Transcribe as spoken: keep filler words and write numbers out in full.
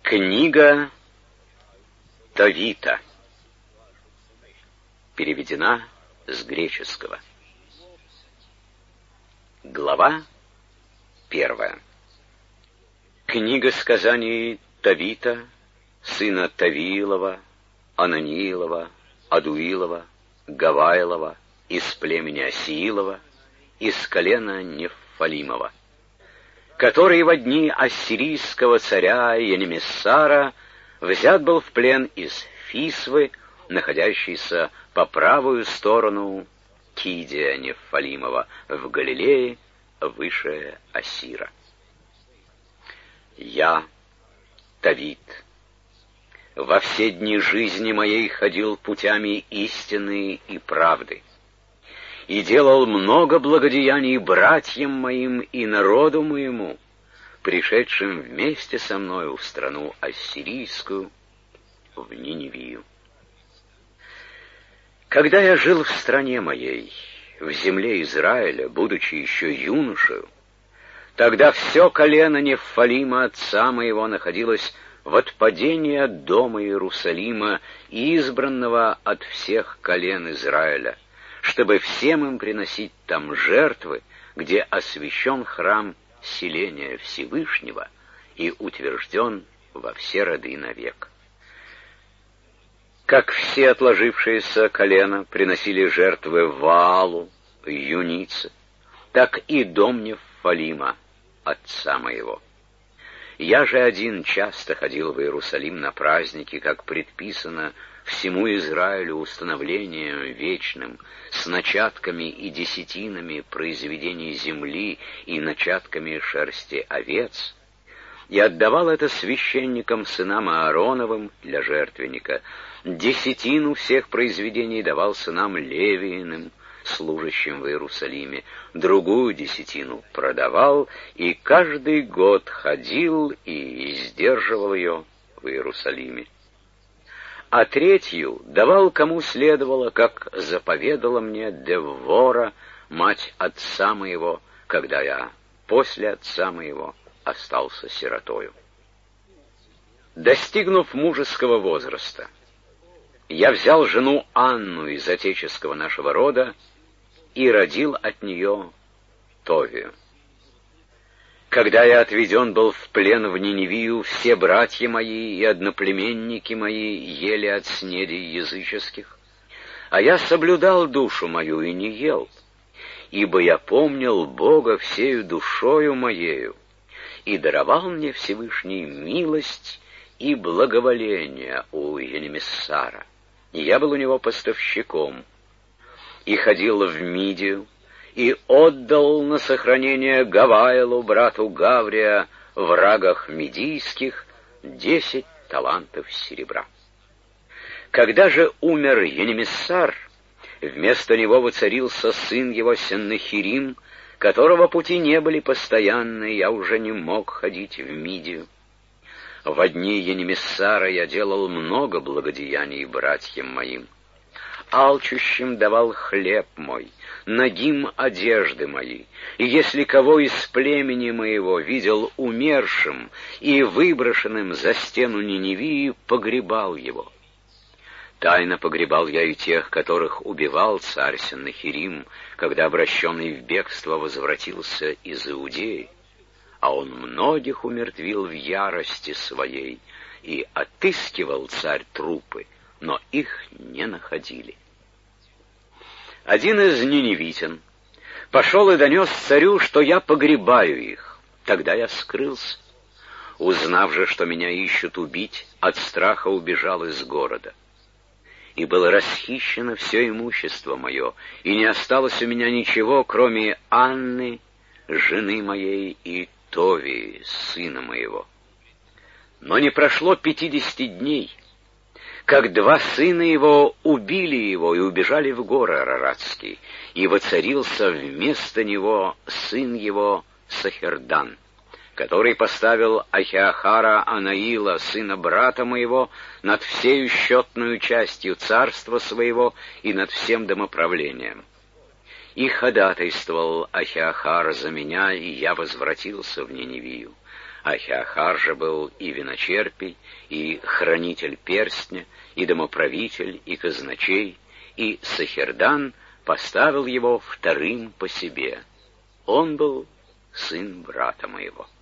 Книга Тавита переведена с греческого. Глава первая. Книга сказаний Тавита, сына Тавиилова, Ананиилова, Адуилова, Гаваилова, из племени Осиилова, из колена Неффалимова, который во дни ассирийского царя Енемиссара взят был в плен из Фисвы, находящейся по правую сторону Кидия Неффалимова в Галилее, выше Ассира. Я, Тавит, во все дни жизни моей ходил путями истины и правды, и делал много благодеяний братьям моим и народу моему, пришедшим вместе со мною в страну ассирийскую, в Ниневию. Когда я жил в стране моей, в земле Израиля, будучи еще юношею, тогда все колено Неффалима отца моего находилось в отпадении от дома Иерусалима, избранного от всех колен Израиля, чтобы всем им приносить там жертвы, где освящен храм селения Всевышнего и утвержден во все роды навек. Как все отложившиеся колена приносили жертвы Ваалу, юнице, так и дом Неффалима, отца моего. Я же один часто ходил в Иерусалим на праздники, как предписано всему Израилю установлением вечным, с начатками и десятинами произведений земли и начатками шерсти овец, и отдавал это священникам сынам Аароновым для жертвенника, десятину всех произведений давал сынам Левииным, служащим в Иерусалиме, другую десятину продавал, и каждый год ходил и сдерживал ее в Иерусалиме. А третью давал кому следовало, как заповедала мне Деввора, мать отца моего, когда я после отца моего остался сиротою. Достигнув мужеского возраста, я взял жену Анну из отеческого нашего рода и родил от нее Товию. Когда я отведен был в плен в Ниневию, все братья мои и одноплеменники мои ели от снедей языческих, а я соблюдал душу мою и не ел, ибо я помнил Бога всею душою моею, и даровал мне Всевышний милость и благоволение у Енемиссара. И я был у него поставщиком, и ходил в Мидию, и отдал на сохранение Гаваилу, брату Гаврия, в рагах мидийских, десять талантов серебра. Когда же умер Енемиссар, вместо него воцарился сын его Сеннахирим, которого пути не были постоянны, я уже не мог ходить в Мидию. Во дни Енемиссара я делал много благодеяний братьям моим. Алчущим давал хлеб мой, нагим одежды мои, и если кого из племени моего видел умершим и выброшенным за стену Ниневии, погребал его. Тайно погребал я и тех, которых убивал царь Сеннахирим, когда обращенный в бегство возвратился из Иудеи, а он многих умертвил в ярости своей, и отыскивал царь трупы, но их не находили. Один из ниневитян пошел и донес царю, что я погребаю их. Тогда я скрылся. Узнав же, что меня ищут убить, от страха убежал из города. И было расхищено все имущество мое, и не осталось у меня ничего, кроме Анны, жены моей, и Товии, сына моего. Но не прошло пятидесяти дней, как два сына его убили его и убежали в горы Араратские, и воцарился вместо него сын его Сахердан, который поставил Ахиахара Анаила, сына брата моего, над всею счетную частью царства своего и над всем домоправлением. И ходатайствовал Ахиахар за меня, и я возвратился в Ниневию. Ахиахар же был и виночерпий, и хранитель перстня, и домоправитель, и казначей, и Сахирдан поставил его вторым по себе. Он был сын брата моего.